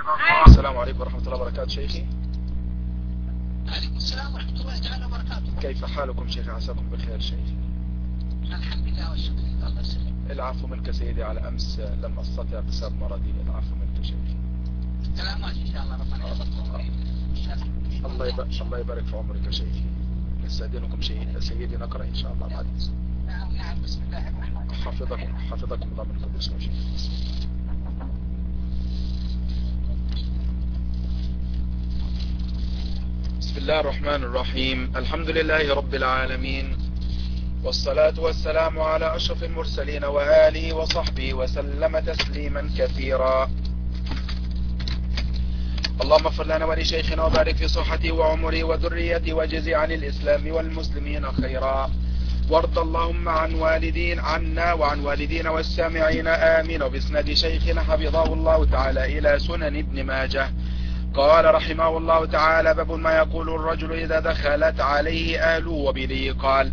السلام عليكم ورحمة الله وبركاته شيخي. عليكم السلام ورحمة الله تعالى وبركاته. كيف حالكم شيخي؟ عساكم بخير شيخي. الحمد لله والشكر لله. الله يسلمك. العفو منك سيدي، على أمس لم أستطع بسبب مرضي. العفو منك شيخي. سلامات إن شاء الله. ربنا يحفظك. الله يبارك في عمرك يا شيخي. نستأذنكم سيدي نقرأ إن شاء الله بعد. نعم بسم الله الرحمن الرحيم. حفظكم الله من كل شيء. بسم الله الرحمن الرحيم. الحمد لله رب العالمين، والصلاة والسلام على أشرف المرسلين وآله وصحبه وسلم تسليما كثيرا. اللهم اغفر لنا ولشيخنا وبارك في صحته وعمره وذريته واجزي عن الإسلام والمسلمين خيرا، وارض اللهم عنا وعن والدينا والسامعين آمين. وبسند شيخنا حفظه الله تعالى إلى سنن ابن ماجه قال رحمه الله تعالى: باب ما يقول الرجل إذا دخلت عليه أهله وبه. قال: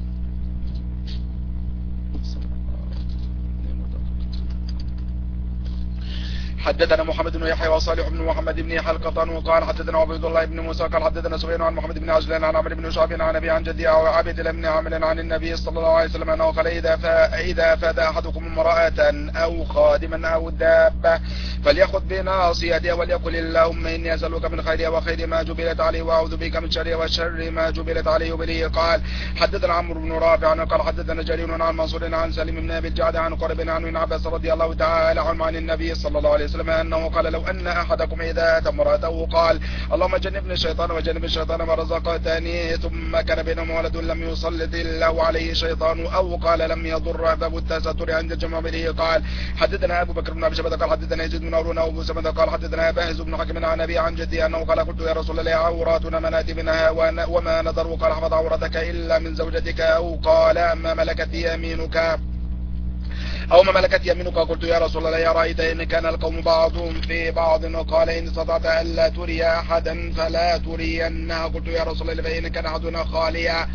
حدثنا محمد بن يحيى وصالح بن محمد بن يحيى القطان وقال حدثنا عبد الله بن موسى قال حدثنا سفيان عن محمد بن عجلان عن عمرو بن شعب عن ابي عن جدي او عبد الله بن عامر عن النبي صلى الله عليه وسلم انه قال: اذا افاد احدكم امرأة او خادما او دابة فليأخذ بناصيتها وليقل: اللهم اني اسألك من خيرها وخير ما جبلت عليه واعوذ بك من شرها وشر ما جبلت عليه وبه. قال: حدثنا عمرو بن رافع قال حدثنا جرير عن منصور عن سالم بن ابي الجعد عن قرب عن ابن عباس رضي الله تعالى عنه عن النبي صلى الله عليه وسلم انه قال: لو ان احدكم اذا اتى امرأته قال: اللهم جنبني الشيطان وجنب الشيطان ما رزقتني، ثم كان بينهما ولد لم يسلط الله عليه شيطان، او قال لم يضر باب التستر عند الجمع به. قال: حدثنا ابو بكر بن ابي شيبة قال حدثنا يزيد بن هارون ابو سمد قال حدثنا باهز بن حكم عن ابي عن جدي انه قال: قلت يا رسول الله عوراتنا ما ناتي منها وما نذر؟ قال: احفظ عورتك الا من زوجتك، او قال: ما ملكت يمينك قلت يا رسول الله: يا رأيت إن كان القوم بعضهم في بعض؟ وقال: إن استطعت ألا تري أحدا فلا ترينها. قلت يا رسول الله: فإن كان أحدنا خاليا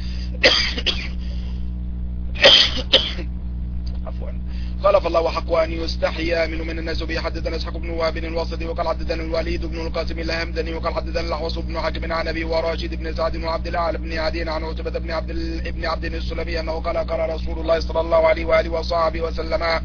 عفوا. قال: فالله وحق أن يستحيا منه من الناس به. حدثنا اسحاق بن وهب الواسطي وقال حدثنا الوليد بن القاسم الهمداني وقال حدثنا الأحوص بن حكم عن أبي وراشد بن سعد وعبد الأعلى بن عدي عن عتبة بن عبد السلمي أنه قال رسول الله صلى الله عليه وآله وصحبه وسلم: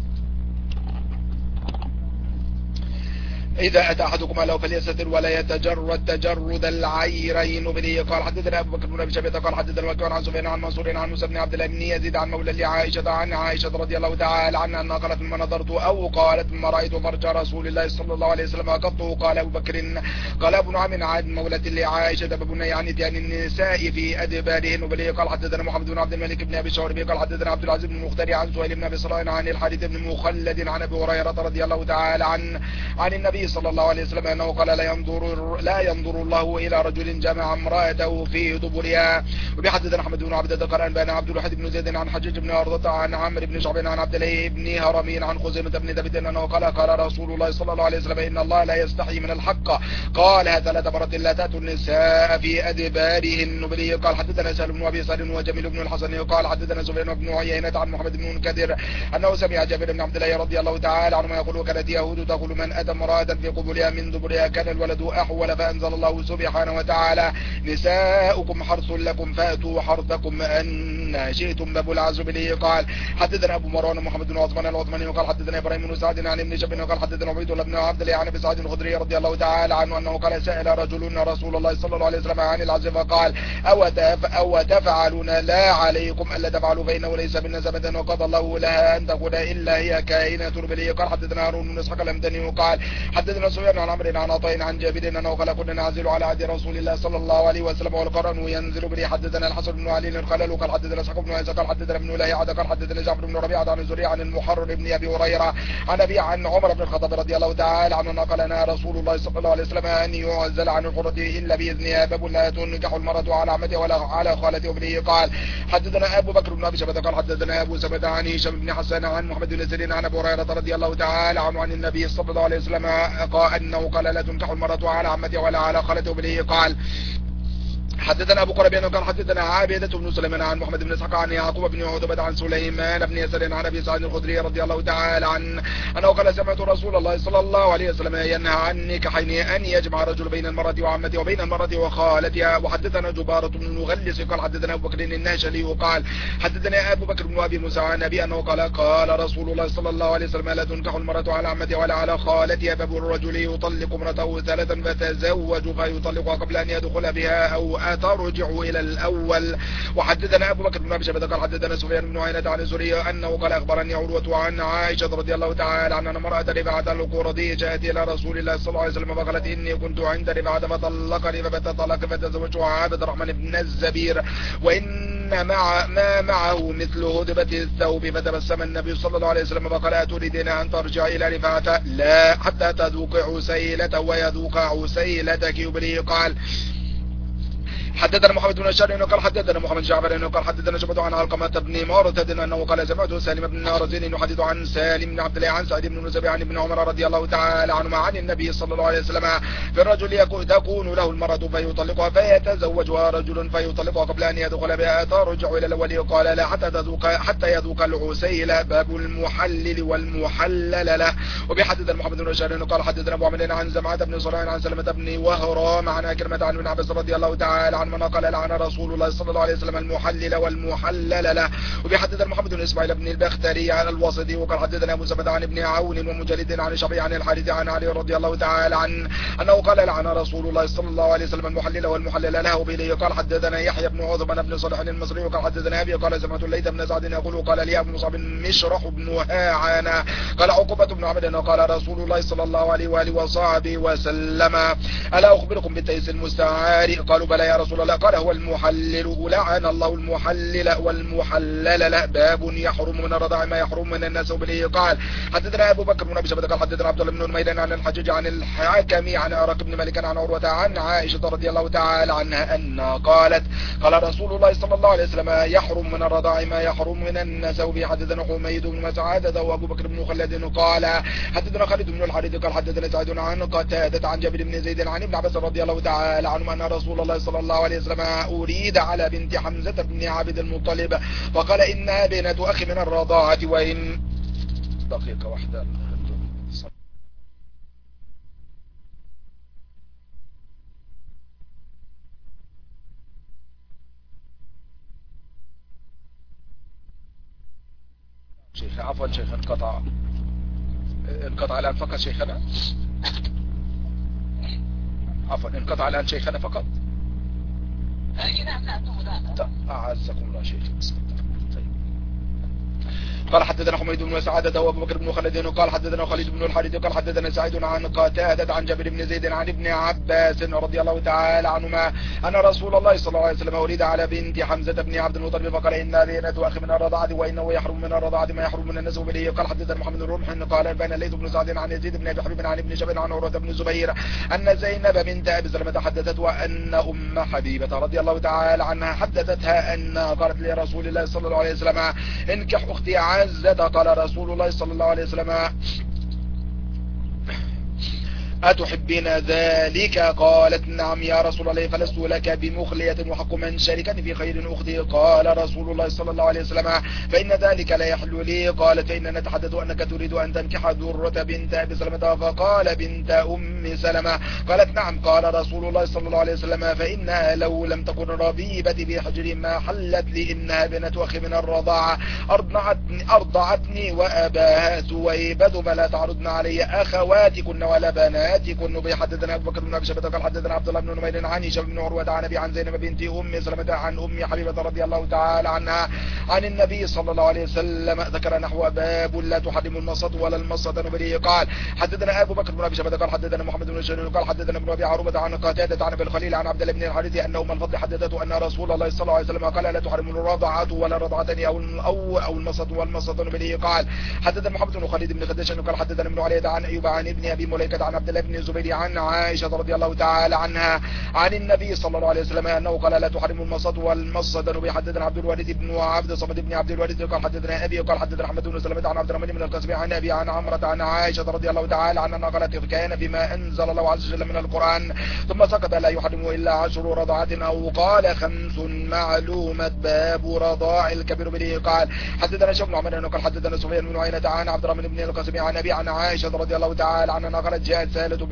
إذا أتى أحدكم أهله فليستتر ولا يتجرد تجرد العيرين به. قال: حدثنا أبو بكر بن أبي شيبة قال حدثنا وكيع عن سفيان عن منصور عن موسى بن عبد الله بن يزيد عن مولى لعائشة عن عائشة رضي الله تعالى عنها أنها قالت: ما نظرت أو قالت: ما رأيت فرج رسول الله صلى الله عليه وسلم قط. قال أبو بكر: قال ابن عم عن مولى لعائشة: باب يعني عن النساء في أدبارهن به. قال: حدثنا محمد بن عبد الملك بن أبي شعربي قال حدثنا عبد العزيز بن المختار عن سهيل بن أبي صالح عن الحارث بن مخلد عن أبي هريرة رضي الله تعالى عن النبي صلى الله عليه وسلم أنه قال: لا ينظر الله إلى رجل جمع امرأته في دبرها. وبحدثنا أحمد بن عبد قال أنبأنا عبد الواحد بن زيد عن حجاج بن أرضة عن عمرو بن شعب عن عبد الله بن هرمين عن خزيمة بن ثابت أنه قال رسول الله صلى الله عليه وسلم: إن الله لا يستحي من الحق. قال: ثلاث مرات لا تأتوا النساء في أدبارهن به. قال: حدثنا سهل بن أبي صالح وجميل بن الحسن قال حدثنا سفيان بن عيينة عن محمد بن منكدر أنه سمع جابر بن عبد الله رضي الله تعالى عنهما يقول: وكانت يهود تقول: من أتى امرأة في قبلها من دبرها كان الولد أحول. فأنزل الله سبحانه وتعالى: نساؤكم حرث لكم فأتوا حرثكم أن شئتم. باب العزو به. قال: حدثنا أبو مروان محمد بن عثمان العثماني وقال حدثنا إبراهيم بن سعد عن ابن شبين وقال حدثنا عبيد الله بن عبد الله عن أبي سعيد الخدري رضي الله تعالى عنه أنه قال: سأل رجل رسول الله صلى الله عليه وسلم عن العزو فقال: أو تفعلون لا عليكم ألا تفعلوا فإنه ليس بالنسبة وقضى الله لها أن تقول إلا هي كائنة به. قال: حدثنا هارون بن إسحاق الهمداني وقال حدثنا سفيان عن عمرو عن عطاء عن جابر أنه قال: كنا نعزل على عهد رسول الله صلى الله عليه وسلم والقرن ينزل به. حدثنا الحسن بن علي الخلل قال حدثنا اسحاق بن عيسى قال حدثنا ابن لهيعة قال حدثنا جعفر بن ربيعة عن الزهري عن المحرر بن أبي هريرة عن أبي عن عمر بن الخطاب رضي الله تعالى عنه قال: لنا رسول الله صلى الله عليه وسلم أن يعزل عن الحرة إلا بإذنها. باب لا تنكح المرأة على عمته ولا على خالته ابنه. قال: حدثنا أبو بكر بن أبي شيبة قال حدثنا أبو سمة عن هشام بن حسان عن محمد بن سيرين عن أبي هريرة رضي الله تعالى عنه عن النبي صلى الله عليه وسلم قال: أنه قال: لا تنكح المرأة على عمته ولا على خالته ابنه. قال: حدثنا ابو قريب انه قال حدثنا عابدة بن سليمان عن محمد بن اسحاق عن يعقوب بن عتبة عن سليمان بن يسار عن ابي سعيد الخدري رضي الله تعالى عنه انه قال سمعت رسول الله صلى الله عليه وسلم ينهى عن نكاحين ان يجمع الرجل بين المرأة وعمتها وبين المرأة وخالتها. وحدثنا جبارة بن المغلس قال حدثنا ابو بكر الناشلي وقال حدثنا ابو بكر بن ابي موسى عن ابي انه قال رسول الله صلى الله عليه وسلم لا تنكح المرأة على عمتها ولا على خالتها باب الرجل يطلق امرأته ثلاثا فتزوج فيطلقها قبل ان يدخل بها او ترجع الى الاول. وحدثنا ابو بكر بن ابي شيبة قال حدثنا سفيان بن عيينة عن الزهري انه قال اخبرني عروة عن عائشة رضي الله تعالى عنها ان امرأة رفاعة القرظي جاءت الى رسول الله صلى الله عليه وسلم فقالت اني كنت عند رفاعة فطلقني فبتطلق فتزوجها عبد الرحمن بن الزبير وان ما معه مثل هدبة الثوب. فتبسم النبي صلى الله عليه وسلم فقال اتريدين ان ترجع الى رفاعة؟ لا حتى تذوق عسيلة ويذوق عسيلتك. يبليه قال حدثنا محمد بن الشر انه قال حدثنا محمد جعفر انه قال حدثنا شعبة عن علقمة بن مرثد انه قال سمعت سالم بن رزين يحدث عن سالم بن عبد الله عن سعيد بن مسيب عن ابن عمر رضي الله تعالى عنهما عن النبي صلى الله عليه وسلم في الرجل تكون له المرأة فيطلقها فيتزوجها رجل فيطلقها قبل ان يدخل بها ترجع الى الاول. قال لا حتى يذوق العسيل باب المحلل والمحلل له. وبحدثنا محمد بن الشر انه قال حدثنا ابو عمرو عن زمعة بن صريع عن سلمة بن وهرام عن أكرمة عن ابن عباس رضي الله تعالى من قال لعن رسول الله صلى الله عليه وسلم المحلل والمحلل له. وبحدثنا محمد بن اسماعيل بن البختري عن الواسطي وقال حدثنا ابو زبد عن ابن عون ومجلد عن شبيع عن الحارث عن علي رضي الله تعالى عنه انه قال لعن رسول الله صلى الله عليه وسلم المحلل والمحلل له. وبه قال حدثنا يحيى بن عثمان بن صالح المصري وقال حدثنا ابي قال سمعت الليث بن سعد يقول قال لي ابو مصعب مشرح بن هاعان قال عقبة بن عمرو قال رسول الله صلى الله عليه واله وصحبه وسلم الا اخبركم بالتيس المستعار؟ قالوا بلى يا رسول الله. قال هو المحلل لعن الله المحلل والمحلل له باب يحرم من الرضاع ما يحرم من الناس. وبه قال حدثنا ابو بكر بن ابي شيبة قال حدثنا عبد الله بن نمير عن الحجاج عن الحاكم عن عراق بن مالك عن عروة عن عائشة رضي الله تعالى عنها ان قالت قال رسول الله صلى الله عليه وسلم يحرم من الرضاع ما يحرم من الناس. وبه حدثنا حميد بن مسعود وابو بكر بن خلد قال حدثنا خالد بن الحارث قال حدثنا سعيد عن قتادة عن جابر بن زيد عن ابن عباس رضي الله تعالى عنه ان رسول الله صلى الله عليه وسلم أريد على بنت حمزة بن عبد المطلب فقال إنها بنت أخي من الرضاعة وإن دقيقة واحدة شيخ عفوا شيخ انقطع الآن فقط شيخنا عفوا انقطع الآن شيخنا فقط. أعزكم الله شيخ. قال حدثنا حميد بن سعادة وابو بكر بن خلد قال حدثنا خالد بن الحارث قال حدثنا سعيد عن قتادة عن جابر بن زيد عن ابن عباس رضي الله تعالى عنهما ان رسول الله صلى الله عليه وسلم ولد على بنت حمزة بن عبد المطلب فقال إنها بنت أخي من الرضاعة وإنه يحرم من الرضاعة ما يحرم من النسب. به قال حدثنا محمد بن رمح قال بين الليث بن سعد عن يزيد بن ابي حبيب عن ابن شباب عن عروة بن الزبير ان زينب بنت ابي سلمة حدثت وان ام حبيبة رضي الله تعالى عنها حدثتها ان قالت لرسول الله صلى الله عليه وسلم انكح اختي عزة. قال رسول الله صلى الله عليه وسلم أتحبين ذلك؟ قالت نعم يا رسول الله فلست لك بمخلية وحق من شاركني في خير أختي. قال رسول الله صلى الله عليه وسلم فإن ذلك لا يحل لي. قالت فإننا نتحدث أنك تريد أن تنكح درة بنت أبي سلمة فقال بنت أم سلمة. قالت نعم. قال رسول الله صلى الله عليه وسلم فإنها لو لم تكن ربيبتي بحجر ما حلت لي إنها بنت أخي من الرضاعة أرضعتني وأباها سويبة فلا تعرضن علي أخواتكن ولا بناتكن. حدثنا ابو بكر بن ابي شيبة قال حدثنا عبد الله بن نمير عن هشام بن عروة عن ابي عن زينب بنت ام سلمة عن ام حبيبة رضي الله تعالى عنها عن النبي صلى الله عليه وسلم ذكر نحو باب لا تحرم المصة ولا المصة. وبه قال حدثنا ابو بكر بن ابي شيبة قال حدثنا محمد بن شرير قال حدثنا ابن ابي عروبة عن قتادة عن ابي الخليل عن عبد الله بن الحارث انه من فضل حدثته ان رسول الله صلى الله عليه وسلم قال لا تحرم الرضعة ولا الرضعتين او المصة والمصة. وبه قال حدثنا محمد بن خالد بن خدش قال حدثنا ابن علي عن ايوب عن ابن ابي مليكة عن عبد الله بن الزبير عن عائشة رضي الله تعالى عنها عن النبي صلى الله عليه وسلم أنه قال لا تحرم المصد والمصد. وبيحدثنا عبد الوالد بن عبد الصمد بن عبد الوالد قال حدثنا أبي وقال حدثنا أحمد بن سلمة عن عبد الرحمن بن القاسم عن أبي عن عمرة عن عائشة رضي الله تعالى عنها قالت كان بما أنزل الله عز وجل من القرآن ثم سكت لا يحرم إلا 10 رضعات أو قال 5 معلومة. باب رضاع الكبير به. قال حدثنا شيخ بن عمر قال حدثنا سفيان بن عيينة عن عبد الرحمن بن القاسم عن أبي عن عائشة رضي الله تعالى عنها قالت جاءت سهلة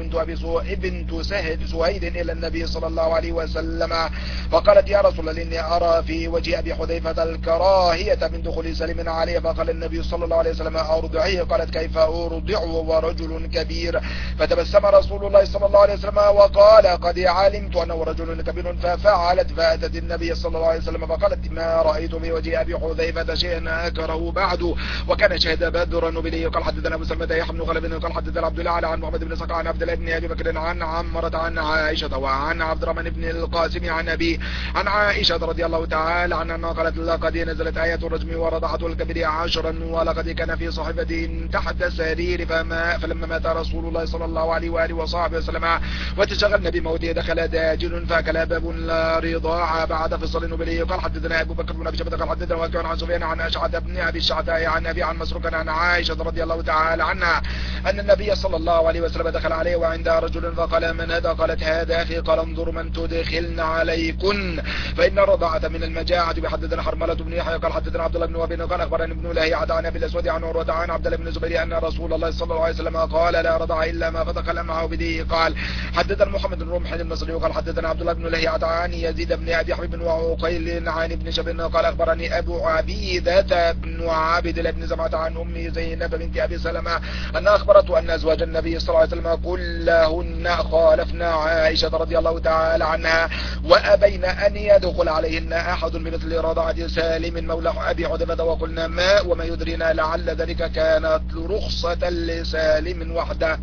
بنت سهيد إلى النبي صلى الله عليه وسلم فقالت يا رسول الله إني أرى في وجه أبي حذيفة الكراهية من دخول سلم عليه. فقال النبي صلى الله عليه وسلم أرضعيه. قالت كيف أرضع ورجل كبير؟ فتبسم رسول الله صلى الله عليه وسلم وقال قد علمت أنه رجل كبير. ففعلت فأتت النبي صلى الله عليه وسلم فقالت ما رأيت في وجه أبي حذيفة شيئا أكره بعد وكان شهد بدرا به. قال حدثنا أبو سلمة يحيى بن غلب قال حدثنا عبد الله عن محمد بن سقع عن عبد الله بن أبي بكر عن عمرة عن عائشة وعن عبد الرحمن بن القاسم عن أبي عن عائشة رضي الله تعالى عنها قالت لقد نزلت آية الرجم ورضعة الكبير 10 ولقد كان في صحيفة تحت سرير فلما مات رسول الله صلى الله عليه وآله وصحبه وسلم وتشغلنا بموته دخل داجل فأكل باب لا رضاع بعد فصل نبلي. قال حدثنا أبو بكر بن أبي شيبة قال حدثنا وكان عن سفيان عن أشعث بن أبي الشعثاء عن أبي عن مسروق عن عائشة رضي الله تعالى عنها أن النبي صلى الله عليه وسلم دخل عليه وعندها رجل فقال من هذا؟ قالت هذا أخي. قال انظر من تدخلن عليكن فإن الرضاعة من المجاعة. بحدثنا حرملة بن يحيى قال حدثنا عبد الله بن وهب قال أخبرني ابن لهيعة عن أبي الأسود عن عروة عن عبد الله بن الزبير أن رسول الله صلى الله عليه وسلم قال لا رضع إلا ما فتق الأمعاء بديه. قال حدثنا محمد بن رمح المصري قال حدثنا عبد الله بن لهيعة عن يزيد بن أبي حبيب وعقيل عن ابن شبن قال أخبرني أبو عبيدة بن عابد بن زمعة عن أم زينب بنت أبي سلمة أن أخبرته أن أزواج النبي صلى الله عليه وسلم كلهن خالفنا عائشة رضي الله تعالى عنها وأبين أن يدخل عليهن أحد بمثل رضعة سالم مولى أبي حذيفة وقلنا ما وما يدرينا لعل ذلك كانت رخصة لسالم وحده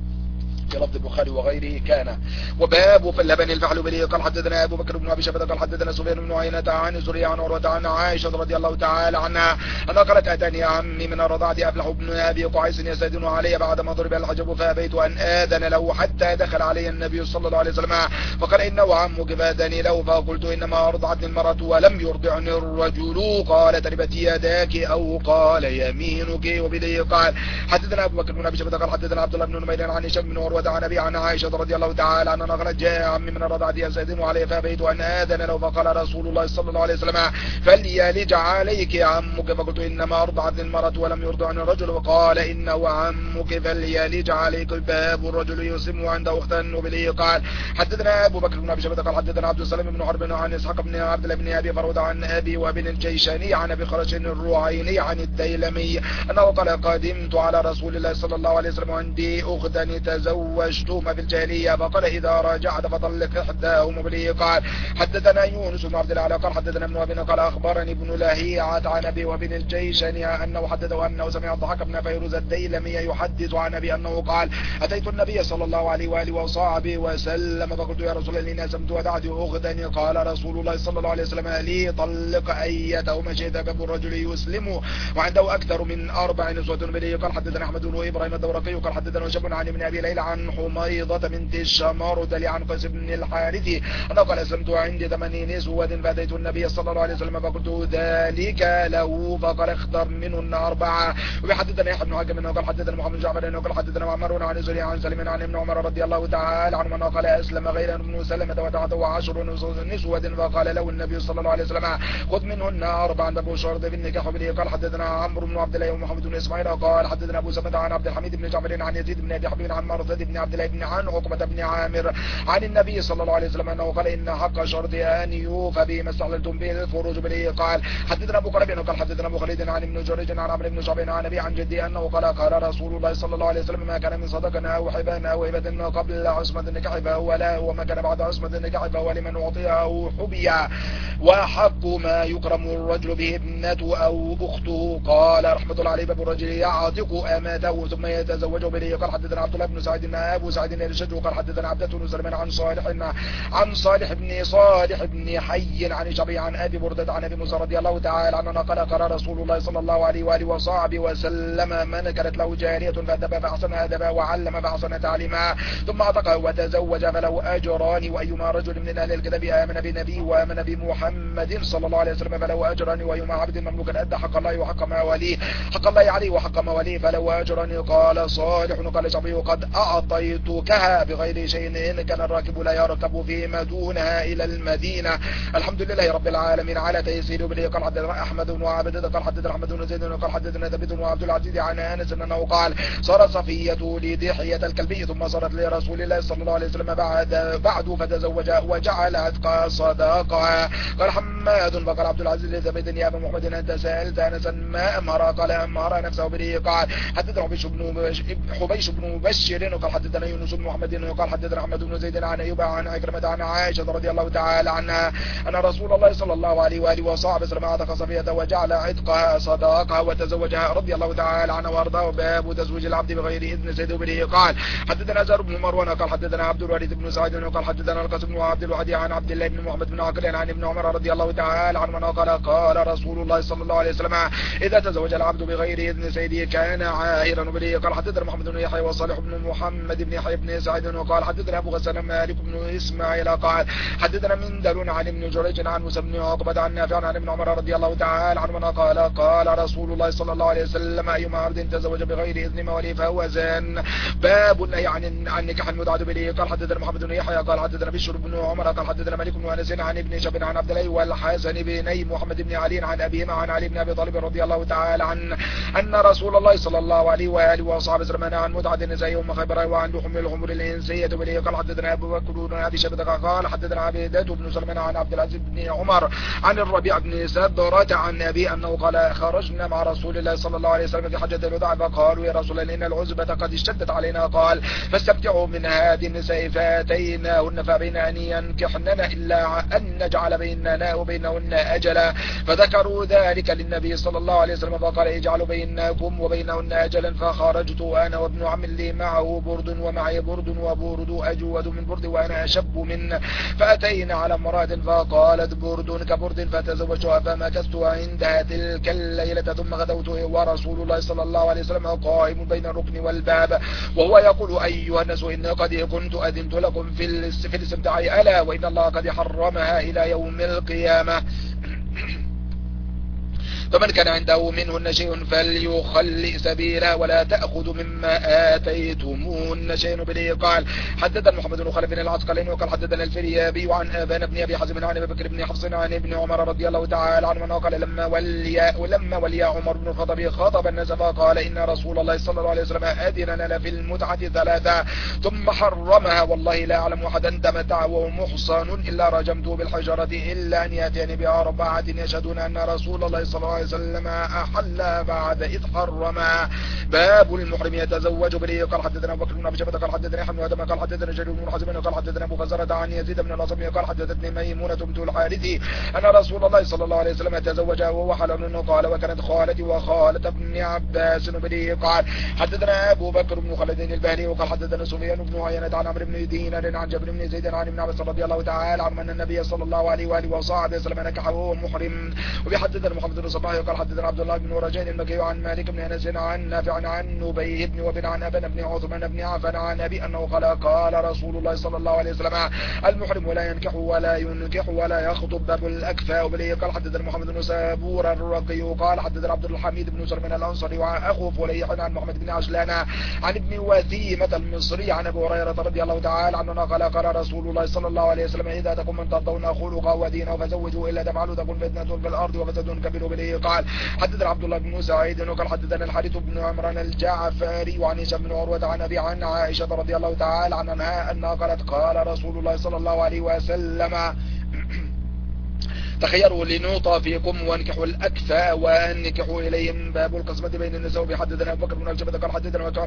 في لفظ البخاري وغيره كان. وباب في اللبن الفحل به. قال حدثنا أبو بكر بن أبي شيبة قال حدثنا سفيان بن عيينة عن زريع عن عروة عن عائشة رضي الله تعالى عنها أنها قالت أتاني عمي من الرضاعة أفلح بن أبي قعيس يستأذن علي بعدما ضرب الحجب فأبيت أن آذن له حتى دخل علي النبي صلى الله عليه وسلم فقال إنه عمك فأذني له فقلت إنما أرضعتني المرأة ولم يرضعني الرجل. قال تربت يداك أو قال يمينك. وبه قال حدثنا أبو بكر بن أبي شيبة قال حدثنا عبد الله بن نمير عن هشام بن عروة عن أبي عن عائشة رضي الله تعالى عنها قالت جاء عمي من الرضاعة يستأذن علي فأبيت أن آذن له فقال رسول الله صلى الله عليه وسلم فليلج عليك عمك. فقلت إنما أرضعتني المرأة ولم يرضعني الرجل. وقال إنه عمك فليلج عليك. باب الرجل يسلم عند أخته. وبه قال حدثنا أبو بكر بن أبي شيبة قال حدثنا عبد السلام بن حرب عن إسحاق بن عبد الله بن أبي فرود عن أبي وابن الجيشاني عن أبي خرش الرعيني عن الديلمي أنه قال قدمت على رسول الله صلى الله عليه وسلم عندي أختا تزوجتهما في الجاهلية فقال إذا رجعت فطلق إحداهما. وبه قال حدثنا يونس بن عبد الله قال حدثنا ابن وهب قال أخبرني ابن لهيعة عن أبي وابن الجيشاني أنه حدثه أنه سمع الضحاك بن فيروز الديلمي يحدث عن أبي أنه قال أتيت النبي صلى الله عليه وآله وصحبه وسلم فقلت يا رسول الله إني أسلمت ودعت أختني. قال رسول الله صلى الله عليه وسلم لي طلق أيتهما شئت. باب الرجل يسلم وعنده أكثر من 4 نسوة. به قال حدثنا أحمد بن إبراهيم الدورقي قال حدثنا شاب عن ابن أبي ليلى عن حميضة بنت الشماردل عن قيس بن الحارث أنه قال أسلمت عندي 8 نسوة فأتيت النبي صلى الله عليه وسلم فقلت ذلك له فقال اختر منهن 4. وبحدثنا يحيى بن حكم قال حدثنا محمد بن جعفر انه قال حدثنا معمر عن زهري عن سلم عن ابن عمر رضي الله تعالى عنه انه قال اسلم غير ابن سلمة وتعته 10 نسوة فقال له النبي صلى الله عليه وسلم خذ منهن 4 ابو شرط في النكاح. به قال حدثنا عمرو بن عبد الله ومحمد بن اسماعيل قال حدثنا ابو سمة عن عبد الحميد بن جعفر عن يزيد بن ابي حبيب عن مرثد بن عبد الله بن عن عقبة بن عامر عن النبي صلى الله عليه وسلم انه قال ان حق شرط ان يوفى به ما استحللتم به الفروج. به قال حدثنا ابو قريب قال حدثنا ابو خالد عن ابن جريج عن عمرو بن شعيب عن ابي عن جدي انه قال رسول الله صلى الله عليه وسلم ما كان من صدقة او حبان او هبة قبل عصمة النكاح فهو لا وما كان بعد عصمة النكاح فهو لمن اعطيه حبيا وحق ما يكرم الرجل به ابنته او اخته. قال رحمة الله عليه باب الرجل يعتق اماته ثم يتزوج. به قال حدثنا عبد الله بن سعيد حدثنا ابو سعيد الشج قال حدثنا عبدة بن سلمان عن صالح بن حي عن الشعبي عن ابي بردة عن ابي موسى رضي الله تعالى عنه قال رسول الله صلى الله عليه واله وصحبه وسلم: من كانت له جارية فأدب فأحسن أدبها وعلم فأحسن تعليمها ثم اعتقها وتزوج فله أجران، وأيما رجل من أهل الكتاب آمن بنبي وآمن بمحمد صلى الله عليه وسلم فله أجران، وأيما عبد مملوكا أدى حق الله وحق مواليه عليه وحق مواليه فله أجران. قال صالح قال الشعبي: قد أعطيتكها بغير شيء إن كان الراكب لا يركب فيما دونها إلى المدينة. الحمد لله رب العالمين على تيسير به. قال حدثنا أحمد بن عبد قال حدثنا أحمد بن زيد قال حدثنا ثابت بن عبد العزيز عن أنس أنه قال: صار صفية لدحية الكلبي ثم صارت لرسول الله صلى الله عليه وسلم بعد فتزوج وجعل عتق صداقها. قال حماد فقال عبد العزيز لثابت: يا أبا محمد أنت سألت أنسا ما أمر؟ قال: أمر نفسه به. قال حدثنا حبيش بن مبشر قال حدثنا يونس بن محمد قال حدثنا أحمد بن زيد عن أيوب عن عكرمة عن عائشة رضي الله تعالى عنها أن رسول الله صلى الله عليه وآله وصحبه وسلم عتق صفية وجعل عتقها صداقها وتزوجها رضي الله تعالى عنه وارضاه. باب تزويج العبد بغير إذن سيده به. قال حدثنا زهر بن مروان قال حدثنا عبد الوارث بن سعيد قال حدثنا القاسم بن عبد الوحيد عن عبد الله بن محمد بن عقيل عن ابن عمر رضي الله تعالى عنه قال رسول الله صلى الله عليه وسلم: إذا تزوج العبد بغير إذن سيده كان عاهرا به. قال حدثنا محمد بن يحيى وصالح بن محمد بن يحيى بن سعيد وقال حدثنا أبو غسان مالك بن إسماعيل قال حدثنا مندل عن ابن جريج عن موسى بن عقبة عن نافع عن ابن عمر رضي الله تعالى عنه قال رسول الله صلى الله عليه وسلم: أيما عبد تزوج بغير إذن موليه فهو زان. باب النهي عن نكاح المتعة به. قال حدثنا محمد بن يحيى قال حدثنا بشر بن عمر قال حدثنا مالك بن أنس عن ابن شهاب عن عبد الله والحسن بن محمد بن علي عن أبيهما عن علي بن أبي طالب رضي الله تعالى عنه أن رسول الله صلى الله عليه وآله وصحبه وسلم نهى عن متعة النساء يوم خيبر وعن لحوم الحمر الإنسية به. قال حدثنا أبو بكر بن أبي شيبة قال حدثنا عبيدة بن سلمان عن عبد العزيز بن عمر عن الربيع بن سدرة عن أبي أنه قال: خرجنا مع رسول الله صلى الله عليه وسلم في حجة الوداع فقالوا: يا رسول الله إن العزبة قد اشتدت علينا. قال: فاستمتعوا من هذه النساء فاتيناهن فبين أن ينكحننا إلا أن نجعل بيننا وبينهن أجلا. فذكروا ذلك للنبي صلى الله عليه وسلم فقال: اجعلوا بينكم وبينهن أجلا. فخرجت أنا وابن عم لي معه برد ومعي برد وبرد أجود من برد وأنا أشب منه. فأتينا على امرأة فقالت: برد كبرد فتزوجتها فمكثت عندها تلك الليلة ثم غدوت ورسول الله صلى الله عليه وسلم قائم بين الركن والباب وهو يقول: أيها الناس إن قد كنت أذنت لكم في الاستمتاع ألا وإن الله قد حرمها إلى يوم القيامة. فمن كان عنده منهن شيء فليخلي سبيله ولا تأخذوا مما آتيتموهن شيء به. قال حدثنا محمد بن خلف بن العسقلاني وقال حدثنا الفريابي وعن آبان بن أبي حازم عن أبي بكر بن حفص عن ابن عمر رضي الله تعالى عنه قال: لما ولي عمر بن الخطاب خاطب الناس فقال: إن رسول الله صلى الله عليه وسلم أذن لنا في المتعة ثلاثة ثم حرمها. والله لا أعلم أحدا تمتع وهو محصن إلا رجمته بالحجرة إلا أن يأتيني بأربعة يشهدون أن رسول الله صلى الله عليه وسلم أحل بعد إذ حرما. باب المحرم يتزوج به. قال حدثنا أبو بكر بن أبي شيبة قال حدثنا حمد بن قال حدثنا جرير بن حازم قال حدثنا أبو غزرة عن يزيد بن الأصم قال حدثتني ميمونة بنت الحارث أن رسول الله صلى الله عليه وسلم تزوج وهو حلال. قال: وكانت خالتي وخالة ابن عباس به. قال حدثنا أبو بكر بن خالد البهلي وقال حدثنا سفيان بن عيينة عن عمرو بن دينار عن جابر بن زيد عن ابن عباس رضي الله تعالى عنه أن النبي صلى الله عليه وآله وصحبه وسلم نكحه وهو محرم. وبحدثنا محمد بن صباح قال حدثنا عبد الله بن رجاء المكي عن مالك بن أنس عن نافع عن نبيه بن وبن عن أبان بن عثمان بن عفان عن أبي أنه قال رسول الله صلى الله عليه وسلم: المحرم ولا ينكح ولا يخطب. باب الأكفاء به. قال حدثنا محمد بن سابور الرقي قال حدثنا عبد الحميد بن سلمان الأنصاري وأخو فليح عن محمد بن عجلان عن ابن وثيمة المصري عن أبي هريرة رضي الله تعالى عنه قال رسول الله صلى الله عليه وسلم: إذا تكن من ترضون خلقه ودينه فزوجوا إلا تفعلوا تكن فتنة في الأرض وفساد كبير به. قال حدثنا عبد الله بن سعيد وقال حدثنا الحارث بن عمران الجعفري وعن هشام بن عروة عن أبي عن عائشة رضي الله تعالى عنها أنها قالت: قال رسول الله صلى الله عليه وسلم: تخيروا لنوطى فيكم وانكحوا الأكفاء وانكحوا إليهم. باب القسمة بين النساء. بحدثنا أبو بكر بن أبي شيبة قال حدثنا وكان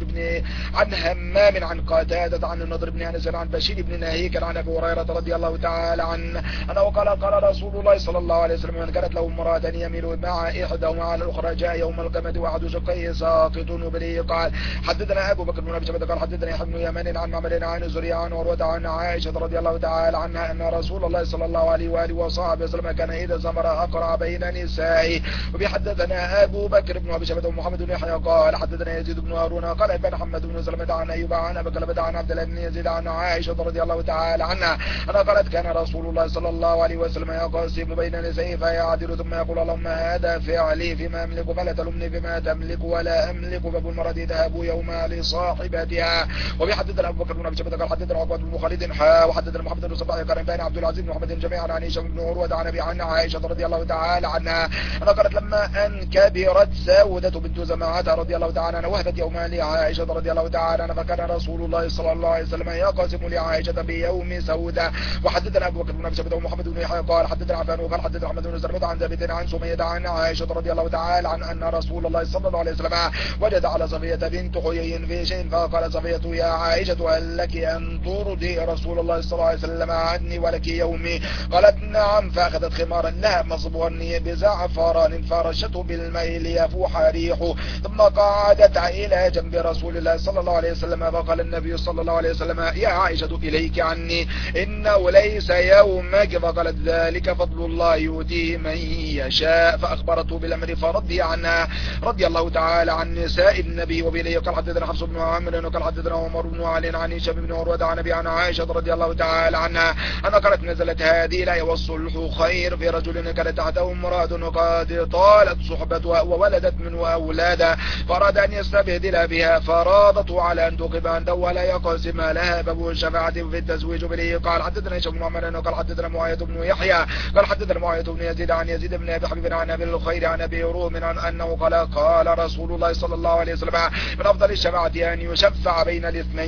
عن همام عن قتادة عن النضر بن أنس عن بشير بن ناهيك عن أبي هريرة رضي الله تعالى عنه أنه قال رسول الله صلى الله عليه وسلم من كانت له امرأة يميل مع إحداهما على الأخرى جاء يوم القيامة وأحد شقيه ساقط به. قال حدثنا أبو بكر بن أبي شيبة قال حدثنا يحيى بن يمان عن معمر عن زريع عن عروة عن عائشة رضي الله تعالى عنها أن رسول الله صلى الله عليه وآله وصحبه وسلم كان إذا زمر أقرع بين نسائه. وبحدثنا أبو بكر بن أبي شيبة ومحمد بن يحيى قال حدثنا يزيد بن هارون قال ابن محمد بن سلمة عن أيوب عن أبي قلابة عن عبد الله بن يزيد عن عائشة رضي الله تعالى عنها أنا قالت كان رسول الله صلى الله عليه وسلم يقسم بين نسائه فيعدل ثم يقول اللهم هذا فعلي فيما أملك فلا تلمني بما تملك ولا أملك. باب المرأة تهاب يوما لصاحبتها. وبحدثنا أبو بكر بن أبي شيبة قال حدثنا عقبة بن خالد وحدثنا محمد بن صباح قال بين عبد العزيز بن محمد جميعا عن هشام بن عروة عن أبي عن عائشة رضي الله تعالى عنها أنا قالت لما أن كبرت سودة بنت زماعة رضي الله تعالى عنها وهبت يوما لعائشة رضي الله تعالى عنها فكان رسول الله صلى الله عليه وسلم يقسم لعائشة بيوم سودة. وحدثنا أبو بكر بن أبي شيبة ومحمد بن يحيى قال حدثنا عفان وقال حدثنا محمد بن سلمة عن ثابت عن سمية عن عائشة رضي الله تعالى عن أن رسول الله صلى الله عليه وسلم وجد على صفية بنت حيي في شيء فقال صفية يا عائشة هل لك أن ترضي رسول الله صلى الله عليه وسلم عني ولك يومي؟ قالت نعم. فأخذت خمارا لها مصبوغا بزعفران فرشته بالميل يفوح ريحه ثم قعدت إلى جنب رسول الله صلى الله عليه وسلم فقال النبي صلى الله عليه وسلم يا عائشة إليك عني إنه ليس يومك. فقالت ذلك فضل الله يؤتيه من يشاء فأخبرته بالأمر فرضي عنها رضي الله تعالى عن نساء النبي. وبإليه قال حدثنا حفص بن عامر وقال حدثنا عمر بن علي عن هشام بن عروة عن أبي عن عائشة رضي الله تعالى عنها أنا قالت نزلت هذه الآية والصلح خير في رجل كانت تحته امرأة وقد طالت صحبتها وولدت منه أولادا فأراد أن يستبدل بها فرادته على أن تقب عنده ولا يقسم لها باب الشفاعة في التزويج. به قال حدثنا هشام بن عمر وقال حدثنا معاوية بن يحيى قال حدثنا معاوية بن يزيد عن يزيد بن أبي حبيب عن أبي الخير عن أبي روم عن أنه قال رسول الله صلى الله عليه وسلم من أفضل الشفاعة أن يشفع بين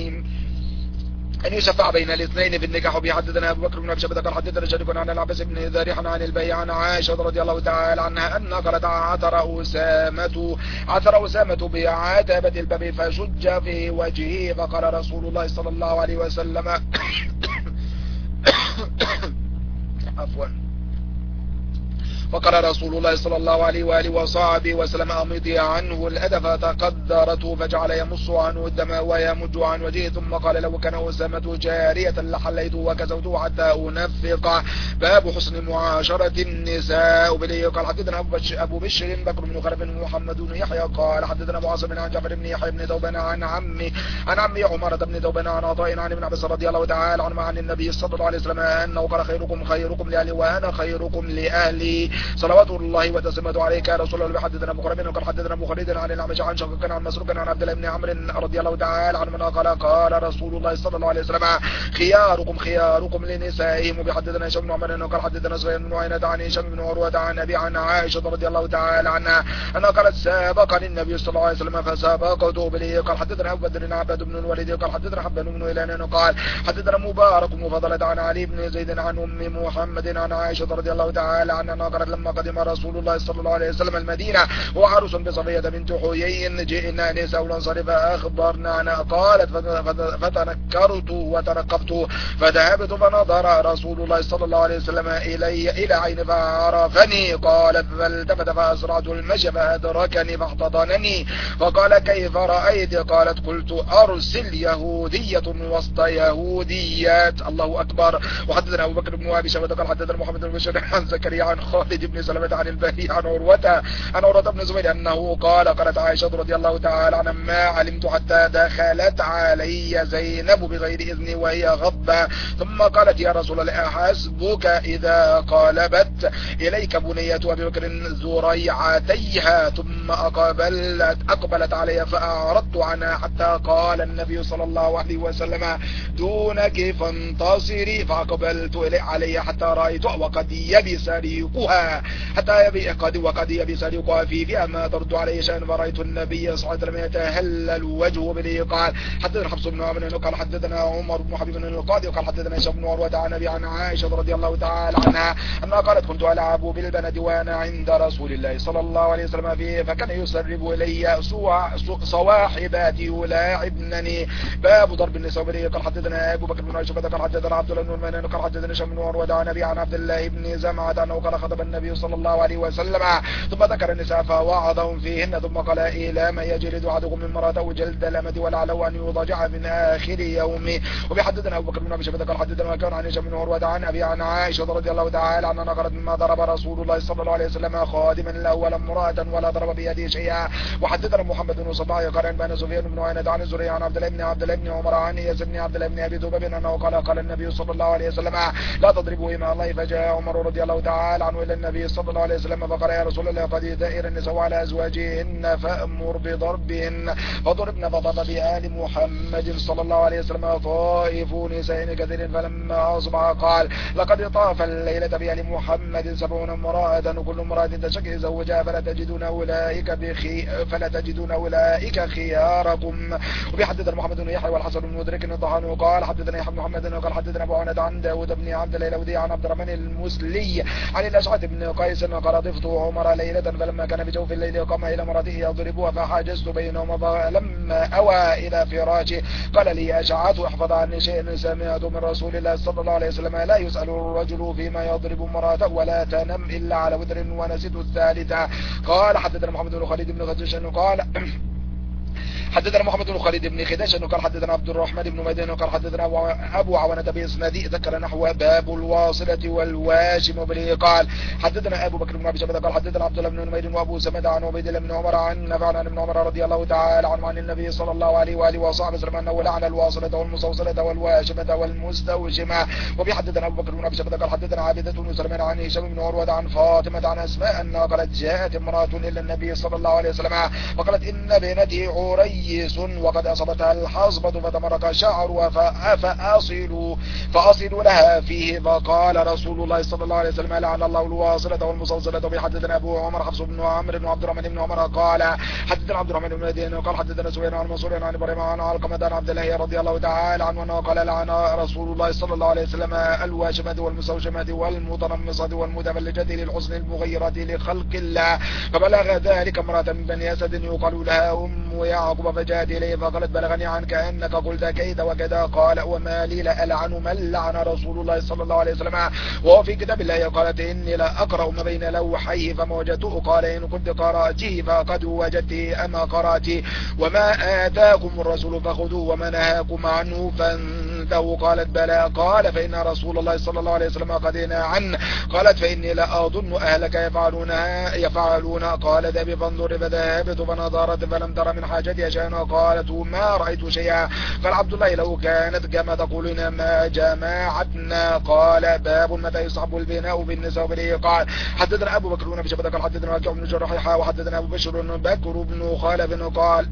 الاثنين في النكاح. وبحدثنا أبو بكر بن أبي شيبة قال حدثنا شريك عن العباس بن ذريح عن البيع عن عائشة رضي الله تعالى عنها أن قالت عثر أسامة بعتبة الباب فشج في وجهه فقال رسول الله صلى الله عليه وسلم عفوا فقال رسول الله صلى الله عليه وآله وصحبه وسلم أمضي عنه الأذى فتقدرته فجعل يمص عنه الدم ويمج عن وجهه ثم قال لو كان أسامة جارية لحليته وكسوته حتى أنفق. باب حسن معاشرة النساء. وبليه قال حدثنا أبو بشر بكر بن خلف محمد بن يحيى قال حدثنا أبو عاصم عن جعفر بن يحيى بن ثوبان عن عمي عمارة بن ثوبان عن عطاء عن ابن عباس رضي الله تعالى عنه عن النبي صلى الله عليه وسلم أنه قال خيركم لأهلي وأنا خيركم لأهلي صلوات الله وتسليماته عليك يا رسول الله. حدثنا ابو خريب وقال حدثنا ابو خالد عن الأعمش عن شقيق عن مسروق عن عبد الله بن عمرو رضي الله تعالى عنه قال رسول الله صلى الله عليه وسلم خياركم لنسائهم. وبحدثنا هشام بن عمر وقال حدثنا سفيان بن عيينة عن هشام بن عروة عن أبي عن عائشة رضي الله تعالى عنها أنها قالت سابقني النبي صلى الله عليه وسلم فسابقته. به قال حدثنا أبو بدر عباد بن الوليد قال حدثنا حبان بن إلان قال حدثنا مبارك مفضلة عن علي بن زيد عن أم محمد عن عائشة رضي الله تعالى عنها قالت لما قدم رسول الله صلى الله عليه وسلم المدينة وعروس بصفية بنت حيي جئنا نساء الأنصار فأخبرنا عنها قالت فتنكرت وترقبت فذهبت فنظر رسول الله صلى الله عليه وسلم إلى عين فعرفني قالت فالتفت فأسرعت المشي فأدركني فاحتضنني فقال كيف رأيت؟ قالت قلت أرسل يهودية وسط يهوديات. الله أكبر. وحدثنا أبو بكر بن أبي شيبة قال حدثنا محمد بن بشير عن زكريا عن خالد بن سلمة عن البهي عن عروة بن زبير أنه قالت عائشة رضي الله تعالى عنها ما علمت حتى دخلت علي زينب بغير إذن وهي غضبة ثم قالت يا رسول الله حسبك إذا قالبت إليك بنية أبي بكر ذريعتيها ثم أقبلت علي فأعرضت عنها حتى قال النبي صلى الله عليه وسلم دونك فانتصري فأقبلت علي حتى رأيت وقد يبس ريقها حتى أبي قد يبي قافي في أما ترد عليه شأن فرأيت النبي صلى الله عليه وسلم يتهلل وجهه به. قال حدثنا حفص بن عمرو قال حدثنا عمر بن حبيب القاضي وقال حدثنا هشام بن عروة عن أبي عن عائشة رضي الله تعالى عنها أنها قالت كنت ألعب بالبند وأنا عند رسول الله صلى الله عليه وسلم فيه فكان يسرب إلي صواحباتي يلاعبنني. باب ضرب النساء به. قال حدثنا أبو بكر بن عشبة قال حدثنا عبد الله بن المنان قال حدثنا هشام بن عروة عن أبي عن عبد الله بن زمعة أنه قال خطب النبي صلى الله عليه وسلم ثم ذكر النساء فوعظهم فيهن ثم قال إلى ما يجلد أحدكم من امرأته جلد الأمد ولعله أن يضجع من آخر يوم. وبحدثنا أبو بكر بن عشبة قال حدثنا وكان عن هشام بن عروة عن أبي عن عائشة رضي الله تعالى عنها نقلت مما ضرب رسول الله صلى الله عليه وسلم خادما لا ولا امرأة ولا ضرب بيده شيئا. وحدثنا محمد بن صباح قال بن سفيان بن عيينة عن الزهري عن عبد الله بن عمر عن يزيد بن عبد الله بن أبي ذؤيب أنه قال النبي صلى الله عليه وسلم لا تضربوا إماء الله. فجاء عمر رضي الله تعالى عنه إلى النبي صلى الله عليه وسلم فقال يا رسول الله قد دائر النساء على أزواجهن فأمر بضربهن. فضربنا فضرب بآل محمد صلى الله عليه وسلم طائف نساء كثير فلما أصبح قال لقد طاف الليلة بآل محمد 70 امرأة كل امرأة تشكي زوجها فلا تجدون أولئك خياركم. وبحدثنا محمد بن يحيى والحسن بن مدرك الطحان وقال حدثنا يحيى بن محمد وقال حدثنا أبو عوانة عن داود بن عبد الله الأودي عن عبد الرحمن المسلي عن الأشعث بن قيس قال ضفت عمر ليلة فلما كان بجوف الليل قام إلى امرأته يضربها فحاجزت بينهما فلما أوى إلى فراشي قال لي أشعث احفظ عني شيئا سمعت من رسول الله صلى الله عليه وسلم لا يسأل الرجل فيما يضرب امرأته ولا تنم إلا على وتر ونسيت الثالثة. قال حدثنا محمد بن خالد بن خدش قال حدثنا محمد بن خالد بن خداش قال حدثنا عبد الرحمن بن مدين قال حدثنا أبو عوانة بإسناد ذكر نحو باب الواصلة والواشم به. قال حدثنا أبو بكر بن أبي شيبة قال حدثنا عبد الله بن نمير وأبو سمد عن عبيد الله بن عمر عن نافع عن ابن عمر رضي الله تعالى عنه عن النبي صلى الله عليه وآله وصحبه وسلم أنه لعن الواصلة والمستوصلة والواشمة والمستوشمة. وبحدثنا أبو بكر بن أبي شيبة قال حدثنا عابدة بن سلمان عن هشام بن عروة عن فاطمة عن أسماء أنها قالت جاءت امرأة إلى النبي صلى الله عليه وسلم وقالت إن بنتي عريس وقد أصابتها الحصبة فتمرق شعر فأصل لها فيه. فقال رسول الله صلى الله عليه وسلم لعن الله الواصلة والمستوصلة. وحدثنا أبو عمر حفص بن عمرو بن عبد الرحمن بن عمر قال حدثنا عبد الرحمن بن مدين قال حدثنا سفيان عن منصور عن إبراهيم عن علقمة عن عبد الله رضي الله تعالى عنه أنه قال لعن رسول الله صلى الله عليه وسلم الواشمة والمستوشمة والمتنمصة والمتفلجة للحسن المغيرة لخلق الله. فبلغ ذلك امرأة من بني أسد يقال لها أم يعقوب فجاءت إليه فقالت بلغني عنك أنك قلت كيد وكذا. قال وما لي لألعن من لعن رسول الله صلى الله عليه وسلم وهو في كتاب الله. قالت إني لا أقرأ ما بين لوحيه فما وجدته. قال إن كنت قرأته فقد وجدته أما قرأته وما آتاكم الرسول فخذوه وما نهاكم عنه فانتهوا. قالت بلى. قال فإن رسول الله صلى الله عليه وسلم قد نهى عنه. قالت فإني لا أظن أهلك يفعلون. قال ذهب فانظر فذهبت فنظرت فلم تر من حاجتي شيئا. قالت ما رأيت شيئا. قال عبد الله لو كانت كما تقولون ما جماعتنا. قال باب متى يصحب البناء بالنساء وبالإيه. قال حدثنا أبو بكر بن أبي شيبة قال حدثنا وكيع بن جراح وحدثنا أبو بكر بن خالد قال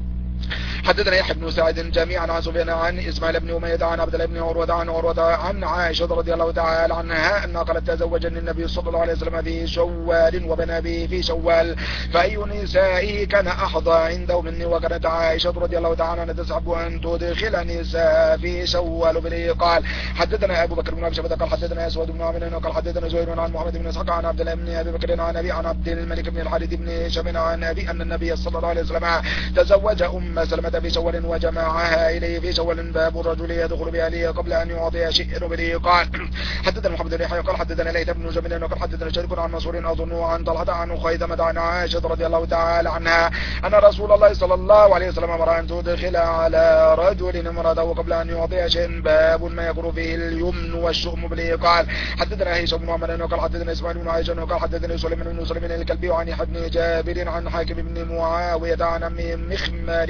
حدثنا يحيى بن سعيد جميعا عن سفيان عن اسماعيل بن أمية عن عبد الله بن عروة عن عائشة رضي الله تعالى عنها أنها قالت تزوجني النبي صلى الله عليه وسلم في شوال وبنى به في شوال فأي نسائه كان أحظى عنده مني. وكانت عائشة رضي الله تعالى عنها تسحب أن تدخل نساء في شوال بن. قال حدثنا أبو بكر بن أبي شيبة قال حدثنا أسود بن عامر قال حدثنا زهير عن محمد بن إسحاق عن عبد الله بن أبي بكر عن أبي عن عبد الملك بن الحارث بن هشام عن أبي أن النبي صلى الله عليه وسلم تزوج أم سلمة في شوال وجمعها إليه في شوال. باب الرجل يدخل بأهله قبل أن يعطي شيء به. قال حدثنا محمد بن يحيى قال حدثنا ليث بن جميل قال حدثنا شريك عن منصور أظن عن طلحة عن خيثمة عن عائشة رضي الله تعالى عنها أن رسول الله صلى الله عليه وسلم أمر أن تدخل على رجل امرأته قبل أن يعطي شيء. باب ما يكون فيه اليمن والشؤم به. قال حدثنا هشام بن عمر قال حدثنا إسماعيل بن عائشة قال حدثنا سليمان بن سليمان الكلبي عن بن جابر عن حاكم بن معاوية عن مخمار